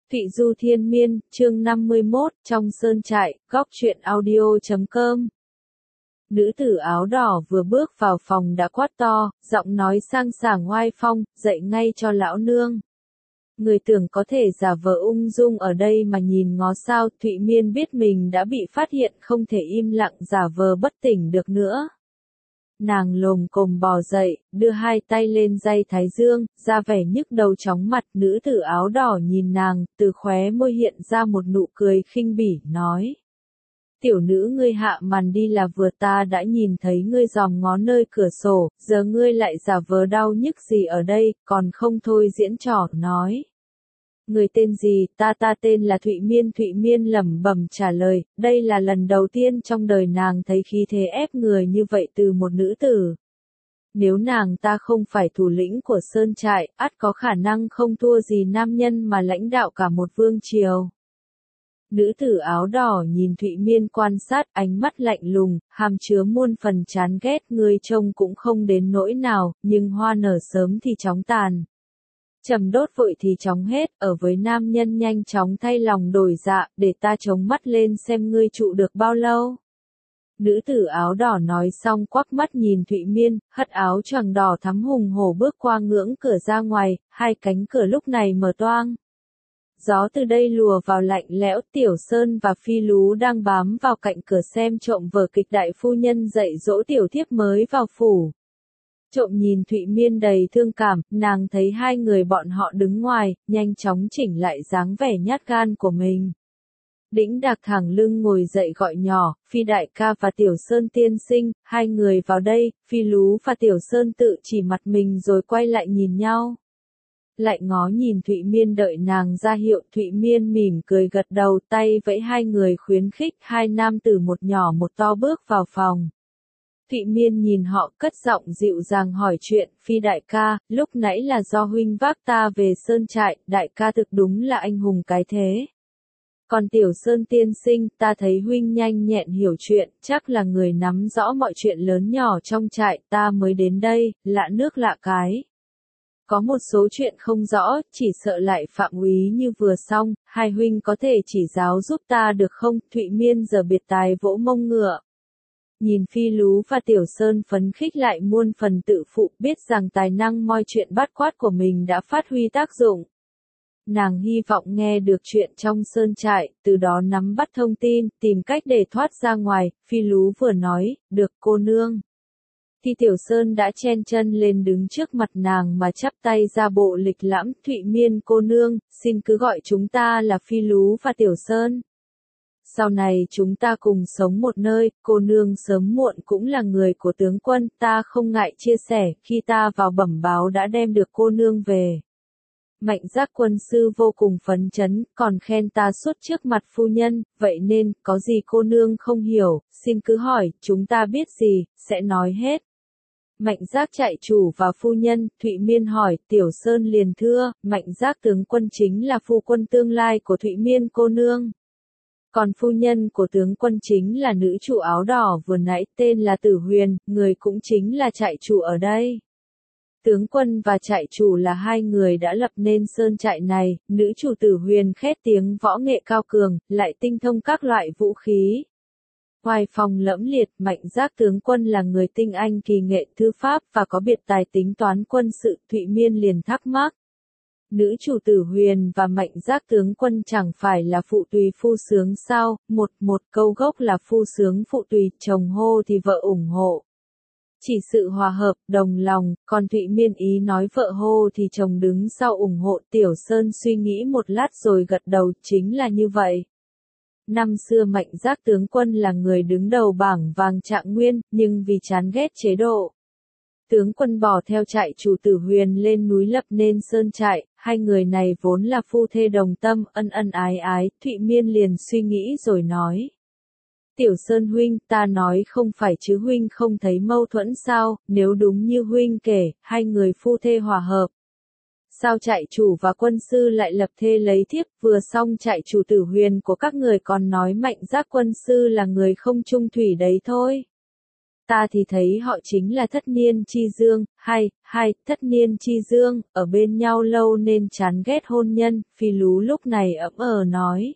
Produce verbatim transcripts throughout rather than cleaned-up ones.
Thụy Du Thiên Miên, chương năm mươi mốt, trong sơn trại, góc truyện audio chấm com. Nữ tử áo đỏ vừa bước vào phòng đã quát to, giọng nói sang sảng oai phong, dậy ngay cho lão nương. Người tưởng có thể giả vờ ung dung ở đây mà nhìn ngó sao. Thụy Miên biết mình đã bị phát hiện, không thể im lặng giả vờ bất tỉnh được nữa. Nàng lồm cồm bò dậy, đưa hai tay lên day thái dương, ra vẻ nhức đầu chóng mặt. Nữ tử áo đỏ nhìn nàng, từ khóe môi hiện ra một nụ cười khinh bỉ, nói. Tiểu nữ ngươi hạ màn đi là vừa, ta đã nhìn thấy ngươi dòm ngó nơi cửa sổ, giờ ngươi lại giả vờ đau nhức gì ở đây, còn không thôi diễn trò, nói. Người tên gì? Ta ta tên là Thụy Miên. Thụy Miên lẩm bẩm trả lời, đây là lần đầu tiên trong đời nàng thấy khí thế ép người như vậy từ một nữ tử. Nếu nàng ta không phải thủ lĩnh của sơn trại, ắt có khả năng không thua gì nam nhân mà lãnh đạo cả một vương triều. Nữ tử áo đỏ nhìn Thụy Miên quan sát, ánh mắt lạnh lùng, hàm chứa muôn phần chán ghét. Người trông cũng không đến nỗi nào, nhưng hoa nở sớm thì chóng tàn. Trầm đốt vội thì chóng hết, ở với nam nhân nhanh chóng thay lòng đổi dạ, để ta chống mắt lên xem ngươi trụ được bao lâu. Nữ tử áo đỏ nói xong quắc mắt nhìn Thụy Miên, hất áo choàng đỏ thắm hùng hổ bước qua ngưỡng cửa ra ngoài, hai cánh cửa lúc này mở toang. Gió từ đây lùa vào lạnh lẽo. Tiểu Sơn và Phi Lú đang bám vào cạnh cửa xem trộm vở kịch đại phu nhân dạy dỗ tiểu thiếp mới vào phủ. Trộm nhìn Thụy Miên đầy thương cảm, nàng thấy hai người bọn họ đứng ngoài, nhanh chóng chỉnh lại dáng vẻ nhát gan của mình. Đĩnh Đạc thẳng lưng ngồi dậy gọi nhỏ, Phi đại ca và Tiểu Sơn tiên sinh, hai người vào đây. Phi Lú và Tiểu Sơn tự chỉ mặt mình rồi quay lại nhìn nhau. Lại ngó nhìn Thụy Miên đợi nàng ra hiệu. Thụy Miên mỉm cười gật đầu, tay vẫy hai người khuyến khích. Hai nam tử một nhỏ một to bước vào phòng. Thụy Miên nhìn họ cất giọng dịu dàng hỏi chuyện. Phi đại ca, lúc nãy là do huynh vác ta về sơn trại, đại ca thực đúng là anh hùng cái thế. Còn Tiểu Sơn tiên sinh, ta thấy huynh nhanh nhẹn hiểu chuyện, chắc là người nắm rõ mọi chuyện lớn nhỏ trong trại, ta mới đến đây, lạ nước lạ cái. Có một số chuyện không rõ, chỉ sợ lại phạm úy như vừa xong, hai huynh có thể chỉ giáo giúp ta được không? Thụy Miên giờ biệt tài vỗ mông ngựa. Nhìn Phi Lú và Tiểu Sơn phấn khích lại muôn phần tự phụ, biết rằng tài năng moi chuyện bát quát của mình đã phát huy tác dụng. Nàng hy vọng nghe được chuyện trong sơn trại, từ đó nắm bắt thông tin, tìm cách để thoát ra ngoài. Phi Lú vừa nói, được cô nương. Thì Tiểu Sơn đã chen chân lên đứng trước mặt nàng mà chắp tay ra bộ lịch lãm. Thụy Miên cô nương, xin cứ gọi chúng ta là Phi Lú và Tiểu Sơn. Sau này chúng ta cùng sống một nơi, cô nương sớm muộn cũng là người của tướng quân, ta không ngại chia sẻ, khi ta vào bẩm báo đã đem được cô nương về. Mạnh Giác quân sư vô cùng phấn chấn, còn khen ta suốt trước mặt phu nhân, vậy nên, có gì cô nương không hiểu, xin cứ hỏi, chúng ta biết gì, sẽ nói hết. Mạnh Giác trại chủ và phu nhân. Thụy Miên hỏi. Tiểu Sơn liền thưa, Mạnh Giác tướng quân chính là phu quân tương lai của Thụy Miên cô nương. Còn phu nhân của tướng quân chính là nữ chủ áo đỏ vừa nãy, tên là Tử Huyền, người cũng chính là trại chủ ở đây. Tướng quân và trại chủ là hai người đã lập nên sơn trại này. Nữ chủ Tử Huyền khét tiếng võ nghệ cao cường, lại tinh thông các loại vũ khí. Hoài phong lẫm liệt. Mạnh Giác tướng quân là người tinh anh kỳ nghệ thư pháp và có biệt tài tính toán quân sự. Thụy Miên liền thắc mắc. Nữ chủ Tử Huyền và Mạnh Giác tướng quân chẳng phải là phụ tùy phu sướng sao? Một một câu gốc là phu sướng phụ tùy, chồng hô thì vợ ủng hộ. Chỉ sự hòa hợp, đồng lòng, còn Thụy Miên ý nói vợ hô thì chồng đứng sau ủng hộ. Tiểu Sơn suy nghĩ một lát rồi gật đầu, chính là như vậy. Năm xưa Mạnh Giác tướng quân là người đứng đầu bảng vàng Trạng Nguyên, nhưng vì chán ghét chế độ. Tướng quân bỏ theo trại chủ Tử Huyền lên núi lập nên sơn trại, hai người này vốn là phu thê đồng tâm, ân ân ái ái. Thụy Miên liền suy nghĩ rồi nói. Tiểu Sơn huynh, ta nói không phải chứ huynh không thấy mâu thuẫn sao? Nếu đúng như huynh kể, hai người phu thê hòa hợp. Sao trại chủ và quân sư lại lập thê lấy thiếp? Vừa xong trại chủ Tử Huyền của các người còn nói Mạnh Giác quân sư là người không trung thủy đấy thôi. ta thì thấy họ chính là thất niên chi dương, hay, hay, thất niên chi dương, ở bên nhau lâu nên chán ghét hôn nhân, Phi Lú lúc này ậm ờ nói.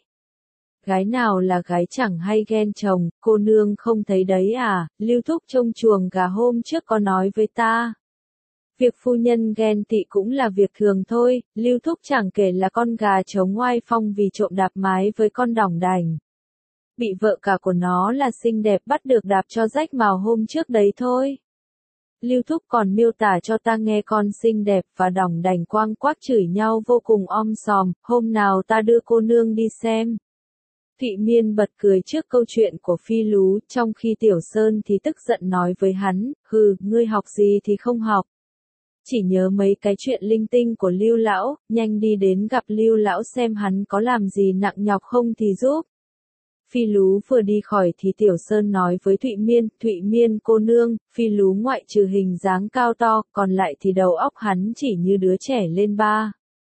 Gái nào là gái chẳng hay ghen chồng, cô nương không thấy đấy à, Lưu Thúc trông chuồng gà hôm trước có nói với ta. Việc phu nhân ghen tị cũng là việc thường thôi, Lưu Thúc chẳng kể là con gà trống oai phong vì trộm đạp mái với con đỏng đành. Bị vợ cả của nó là xinh đẹp bắt được đạp cho rách mào hôm trước đấy thôi. Lưu Thúc còn miêu tả cho ta nghe con xinh đẹp và đỏng đành quang quác chửi nhau vô cùng om sòm, hôm nào ta đưa cô nương đi xem. Thụy Miên bật cười trước câu chuyện của Phi Lú, trong khi Tiểu Sơn thì tức giận nói với hắn, hừ, ngươi học gì thì không học. Chỉ nhớ mấy cái chuyện linh tinh của Lưu Lão, nhanh đi đến gặp Lưu Lão xem hắn có làm gì nặng nhọc không thì giúp. Phi Lú vừa đi khỏi thì Tiểu Sơn nói với Thụy Miên, Thụy Miên cô nương, Phi Lú ngoại trừ hình dáng cao to, còn lại thì đầu óc hắn chỉ như đứa trẻ lên ba.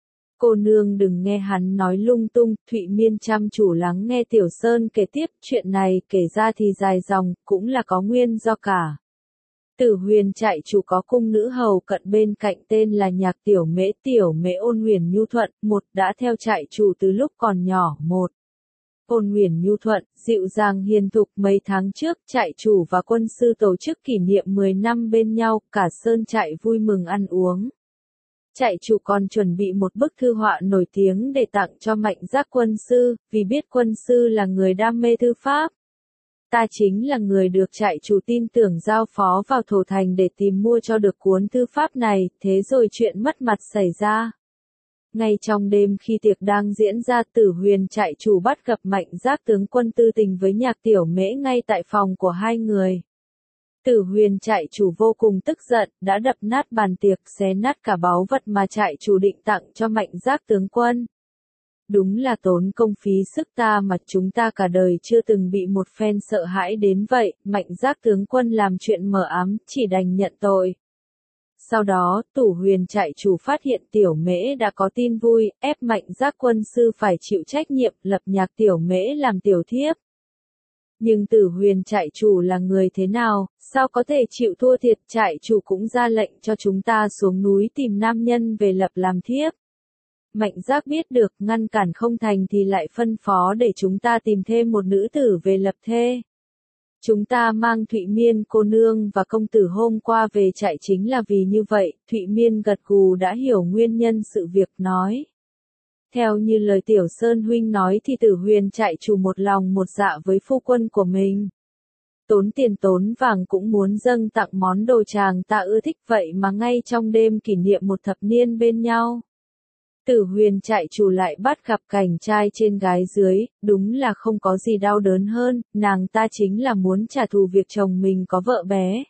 Cô nương đừng nghe hắn nói lung tung, Thụy Miên chăm chủ lắng nghe Tiểu Sơn kể tiếp, chuyện này kể ra thì dài dòng, cũng là có nguyên do cả. Tử Huyền Trại chủ có cung nữ hầu cận bên cạnh tên là Nhạc Tiểu Mễ, Tiểu Mễ ôn huyền nhu thuận, một đã theo trại chủ từ lúc còn nhỏ, một. Ôn huyền nhu thuận, dịu dàng hiền thục, mấy tháng trước trại chủ và quân sư tổ chức kỷ niệm mười năm bên nhau, cả sơn trại vui mừng ăn uống. Trại chủ còn chuẩn bị một bức thư họa nổi tiếng để tặng cho Mạnh Giác quân sư, vì biết quân sư là người đam mê thư pháp. Ta chính là người được trại chủ tin tưởng giao phó vào thổ thành để tìm mua cho được cuốn thư pháp này, thế rồi chuyện mất mặt xảy ra. Ngay trong đêm khi tiệc đang diễn ra, Tử Huyền trại chủ bắt gặp Mạnh Giác tướng quân tư tình với Nhạc Tiểu Mễ ngay tại phòng của hai người. Tử Huyền trại chủ vô cùng tức giận, đã đập nát bàn tiệc, xé nát cả báu vật mà trại chủ định tặng cho Mạnh Giác tướng quân. Đúng là tốn công phí sức ta mà chúng ta cả đời chưa từng bị một phen sợ hãi đến vậy, Mạnh Giác tướng quân làm chuyện mờ ám, chỉ đành nhận tội. Sau đó, Tử Huyền trại chủ phát hiện Tiểu Mễ đã có tin vui, ép Mạnh Giác quân sư phải chịu trách nhiệm, lập Nhạc Tiểu Mễ làm tiểu thiếp. Nhưng Tử Huyền trại chủ là người thế nào, sao có thể chịu thua thiệt, trại chủ cũng ra lệnh cho chúng ta xuống núi tìm nam nhân về lập làm thiếp. Mạnh Giác biết được, ngăn cản không thành thì lại phân phó để chúng ta tìm thêm một nữ tử về lập thê. Chúng ta mang Thụy Miên cô nương và công tử hôm qua về trại chính là vì như vậy, Thụy Miên gật gù đã hiểu nguyên nhân sự việc, nói. Theo như lời Tiểu Sơn huynh nói thì Tử Huyền trại chủ một lòng một dạ với phu quân của mình. Tốn tiền tốn vàng cũng muốn dâng tặng món đồ chàng ta ưa thích, vậy mà ngay trong đêm kỷ niệm một thập niên bên nhau. Tử Huyền trại chủ lại bắt gặp cảnh trai trên gái dưới, đúng là không có gì đau đớn hơn, nàng ta chính là muốn trả thù việc chồng mình có vợ bé.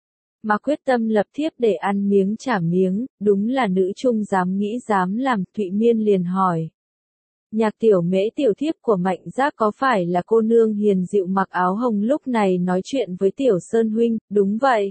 Mà quyết tâm lập thiếp để ăn miếng trả miếng, đúng là nữ trung dám nghĩ dám làm, Thụy Miên liền hỏi. Nhạc Tiểu Mễ tiểu thiếp của Mạnh Giác có phải là cô nương hiền dịu mặc áo hồng lúc này nói chuyện với Tiểu Sơn huynh, đúng vậy.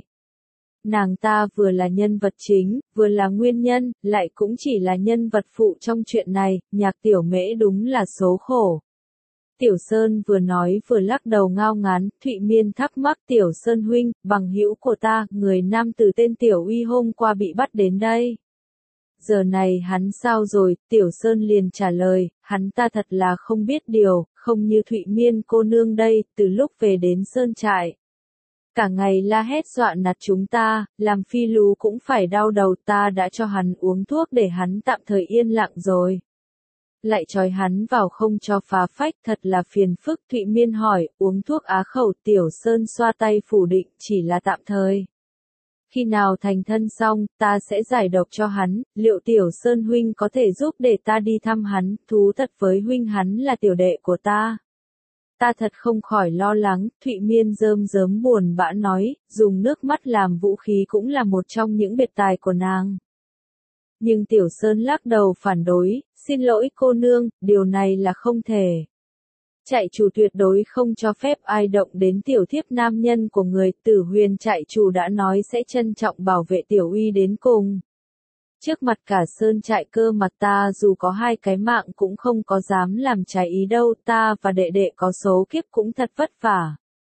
Nàng ta vừa là nhân vật chính, vừa là nguyên nhân, lại cũng chỉ là nhân vật phụ trong chuyện này, Nhạc Tiểu Mễ đúng là số khổ. Tiểu Sơn vừa nói vừa lắc đầu ngao ngán, Thụy Miên thắc mắc, Tiểu Sơn huynh, bằng hữu của ta, người nam tử tên Tiểu Uy hôm qua bị bắt đến đây. Giờ này hắn sao rồi, Tiểu Sơn liền trả lời, hắn ta thật là không biết điều, không như Thụy Miên cô nương đây, từ lúc về đến sơn trại. Cả ngày la hét dọa nạt chúng ta, làm Phi Lú cũng phải đau đầu, ta đã cho hắn uống thuốc để hắn tạm thời yên lặng rồi. Lại trói hắn vào không cho phá phách, thật là phiền phức. Thụy Miên hỏi, uống thuốc á khẩu, Tiểu Sơn xoa tay phủ định, chỉ là tạm thời. Khi nào thành thân xong, ta sẽ giải độc cho hắn, liệu Tiểu Sơn huynh có thể giúp để ta đi thăm hắn, thú thật với huynh hắn là tiểu đệ của ta. Ta thật không khỏi lo lắng, Thụy Miên rơm rớm buồn bã nói, dùng nước mắt làm vũ khí cũng là một trong những biệt tài của nàng. Nhưng Tiểu Sơn lắc đầu phản đối, xin lỗi cô nương, điều này là không thể. Trại chủ tuyệt đối không cho phép ai động đến tiểu thiếp nam nhân của người, Tử Huyền trại chủ đã nói sẽ trân trọng bảo vệ Tiểu Uy đến cùng. Trước mặt cả sơn trại cơ mặt ta dù có hai cái mạng cũng không có dám làm trái ý đâu, ta và đệ đệ có số kiếp cũng thật vất vả.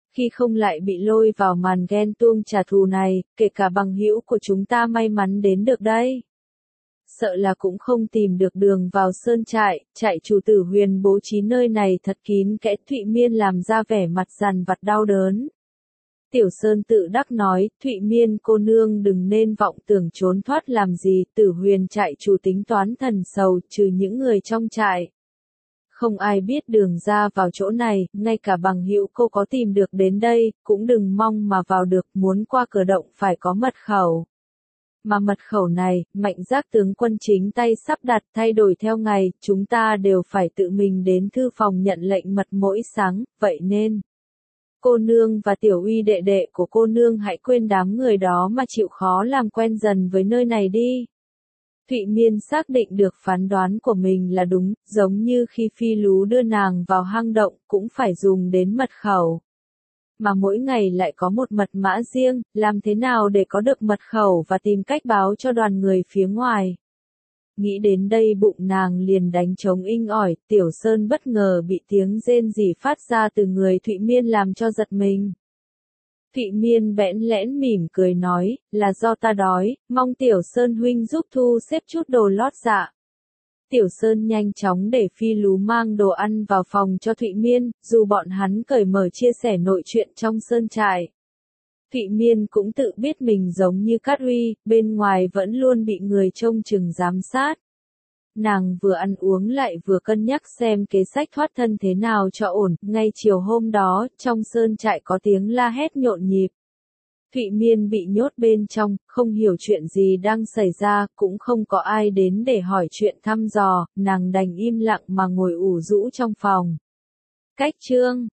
Khi không lại bị lôi vào màn ghen tuông trả thù này, kể cả bằng hữu của chúng ta may mắn đến được đây. Sợ là cũng không tìm được đường vào sơn trại, trại chủ tử Huyền bố trí nơi này thật kín kẽ. Thụy Miên làm ra vẻ mặt dằn vặt đau đớn. Tiểu Sơn tự đắc nói, Thụy Miên cô nương đừng nên vọng tưởng trốn thoát làm gì, Tử Huyền trại chủ tính toán thần sầu, trừ những người trong trại. Không ai biết đường ra vào chỗ này, ngay cả bằng hữu cô có tìm được đến đây, cũng đừng mong mà vào được, muốn qua cửa động phải có mật khẩu. Mà mật khẩu này, Mạnh Giác tướng quân chính tay sắp đặt thay đổi theo ngày, chúng ta đều phải tự mình đến thư phòng nhận lệnh mật mỗi sáng, vậy nên cô nương và tiểu uy đệ đệ của cô nương hãy quên đám người đó mà chịu khó làm quen dần với nơi này đi. Thụy Miên xác định được phán đoán của mình là đúng, giống như khi Phi Lú đưa nàng vào hang động cũng phải dùng đến mật khẩu. Mà mỗi ngày lại có một mật mã riêng, làm thế nào để có được mật khẩu và tìm cách báo cho đoàn người phía ngoài. Nghĩ đến đây bụng nàng liền đánh trống inh ỏi, Tiểu Sơn bất ngờ bị tiếng rên rỉ phát ra từ người Thụy Miên làm cho giật mình. Thụy Miên bẽn lẽn mỉm cười nói, là do ta đói, mong Tiểu Sơn huynh giúp thu xếp chút đồ lót dạ. Tiểu Sơn nhanh chóng để Phi Lú mang đồ ăn vào phòng cho Thụy Miên, dù bọn hắn cởi mở chia sẻ nội chuyện trong sơn trại. Thụy Miên cũng tự biết mình giống như Cát Uy, bên ngoài vẫn luôn bị người trông chừng giám sát. Nàng vừa ăn uống lại vừa cân nhắc xem kế sách thoát thân thế nào cho ổn, ngay chiều hôm đó, trong sơn trại có tiếng la hét nhộn nhịp. Thụy Miên bị nhốt bên trong, không hiểu chuyện gì đang xảy ra, cũng không có ai đến để hỏi chuyện thăm dò, nàng đành im lặng mà ngồi ủ rũ trong phòng. Cách chương